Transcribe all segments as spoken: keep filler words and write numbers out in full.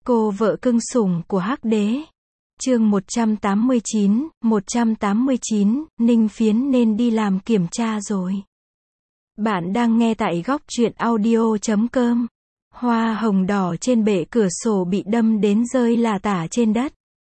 Cô vợ cưng sủng của Hắc Đế. Chương một trăm tám mươi chín, một trăm tám mươi chín, Ninh Phiến nên đi làm kiểm tra rồi. Bạn đang nghe tại góc truyện audio chấm com. Hoa hồng đỏ trên bệ cửa sổ bị đâm đến rơi lả tả trên đất.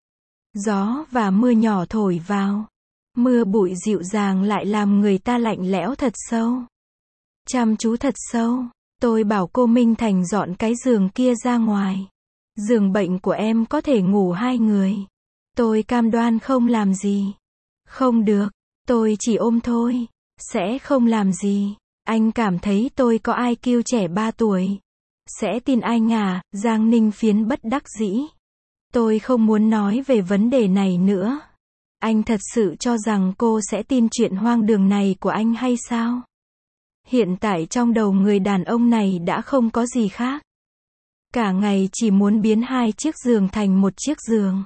Gió và mưa nhỏ thổi vào. Mưa bụi dịu dàng lại làm người ta lạnh lẽo thật sâu. Chăm chú thật sâu. Tôi bảo cô Minh Thành dọn cái giường kia ra ngoài. Giường bệnh của em có thể ngủ hai người. Tôi cam đoan không làm gì. Không được, tôi chỉ ôm thôi. Sẽ không làm gì. Anh cảm thấy tôi có i kiu trẻ ba tuổi. Sẽ tin anh à, Giang Ninh Phiến bất đắc dĩ. Tôi không muốn nói về vấn đề này nữa. Anh thật sự cho rằng cô sẽ tin chuyện hoang đường này của anh hay sao? Hiện tại trong đầu người đàn ông này đã không có gì khác. Cả ngày chỉ muốn biến hai chiếc giường thành một chiếc giường.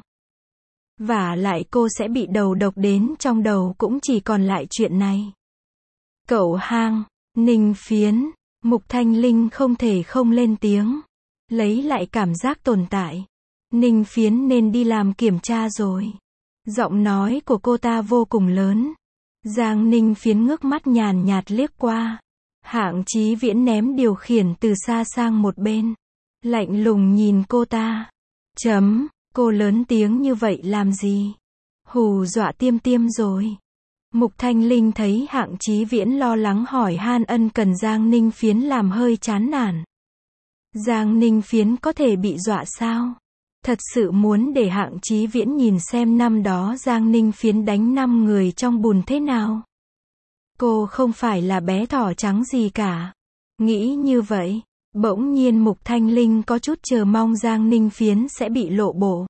Vả lại cô sẽ bị đầu độc đến trong đầu cũng chỉ còn lại chuyện này. Cậu Hang, Ninh Phiến, Mục Thanh Linh không thể không lên tiếng. Lấy lại cảm giác tồn tại. Ninh Phiến nên đi làm kiểm tra rồi. Giọng nói của cô ta vô cùng lớn. Giang Ninh Phiến ngước mắt nhàn nhạt liếc qua. Hạng Chí Viễn ném điều khiển từ xa sang một bên. Lạnh lùng nhìn cô ta. Chấm, cô lớn tiếng như vậy làm gì? Hù dọa Tiêm Tiêm rồi. Mục Thanh Linh thấy Hạng Chí Viễn lo lắng hỏi han ân cần Giang Ninh Phiến làm hơi chán nản. Giang Ninh Phiến có thể bị dọa sao? Thật sự muốn để Hạng Chí Viễn nhìn xem năm đó Giang Ninh Phiến đánh năm người trong bùn thế nào. Cô không phải là bé thỏ trắng gì cả. Nghĩ như vậy, bỗng nhiên Mục Thanh Linh có chút chờ mong Giang Ninh Phiến sẽ bị lộ bộ.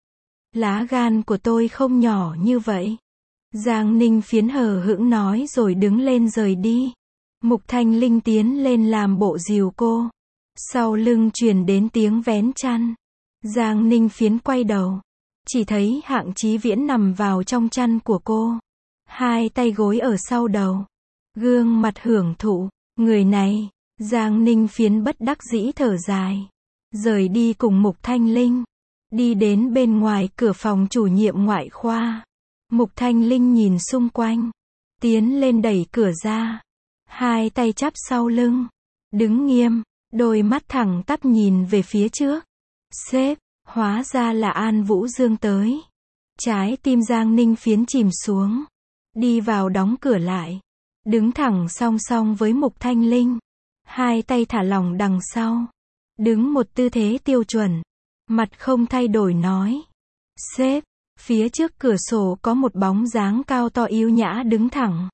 Lá gan của tôi không nhỏ như vậy. Giang Ninh Phiến hờ hững nói rồi đứng lên rời đi. Mục Thanh Linh tiến lên làm bộ dìu cô. Sau lưng truyền đến tiếng vén chăn. Giang Ninh Phiến quay đầu. Chỉ thấy Hạng Chí Viễn nằm vào trong chăn của cô. Hai tay gối ở sau đầu. Gương mặt hưởng thụ. Người này. Giang Ninh Phiến bất đắc dĩ thở dài. Rời đi cùng Mục Thanh Linh. Đi đến bên ngoài cửa phòng chủ nhiệm ngoại khoa. Mục Thanh Linh nhìn xung quanh. Tiến lên đẩy cửa ra. Hai tay chắp sau lưng. Đứng nghiêm. Đôi mắt thẳng tắp nhìn về phía trước. Sếp, hóa ra là An Vũ Dương tới. Trái tim Giang Ninh Phiến chìm xuống. Đi vào đóng cửa lại. Đứng thẳng song song với Mục Thanh Linh. Hai tay thả lỏng đằng sau. Đứng một tư thế tiêu chuẩn. Mặt không thay đổi nói. Sếp, phía trước cửa sổ có một bóng dáng cao to yếu nhã đứng thẳng.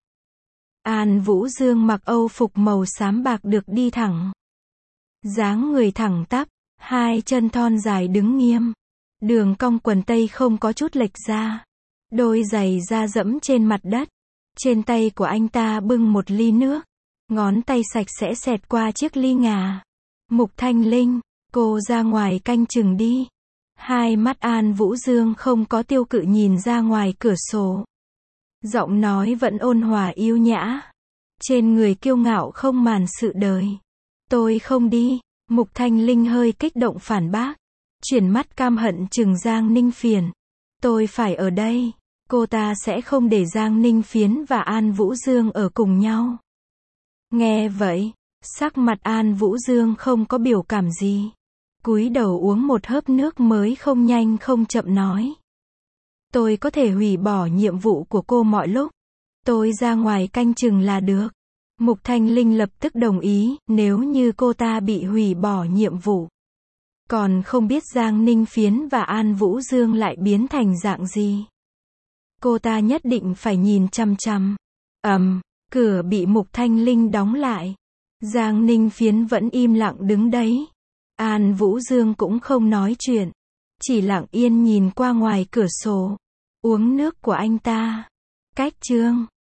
An Vũ Dương mặc âu phục màu xám bạc được đi thẳng. Dáng người thẳng tắp. Hai chân thon dài đứng nghiêm. Đường cong quần tây không có chút lệch ra. Đôi giày da dẫm trên mặt đất. Trên tay của anh ta bưng một ly nước. Ngón tay sạch sẽ xẹt qua chiếc ly ngà. Mục Thanh Linh, cô ra ngoài canh chừng đi. Hai mắt An Vũ Dương không có tiêu cự nhìn ra ngoài cửa sổ. Giọng nói vẫn ôn hòa yêu nhã. Trên người kiêu ngạo không màn sự đời. Tôi không đi. Mục Thanh Linh hơi kích động phản bác. Chuyển mắt cam hận chừng Giang Ninh Phiến. Tôi phải ở đây. Cô ta sẽ không để Giang Ninh Phiến và An Vũ Dương ở cùng nhau. Nghe vậy, sắc mặt An Vũ Dương không có biểu cảm gì. Cúi đầu uống một hớp nước mới không nhanh không chậm nói. Tôi có thể hủy bỏ nhiệm vụ của cô mọi lúc. Tôi ra ngoài canh chừng là được. Mục Thanh Linh lập tức đồng ý, nếu như cô ta bị hủy bỏ nhiệm vụ. Còn không biết Giang Ninh Phiến và An Vũ Dương lại biến thành dạng gì. Cô ta nhất định phải nhìn chăm chăm. Ầm, cửa bị Mục Thanh Linh đóng lại. Giang Ninh Phiến vẫn im lặng đứng đấy. An Vũ Dương cũng không nói chuyện. Chỉ lặng yên nhìn qua ngoài cửa sổ. Uống nước của anh ta. Cách chương.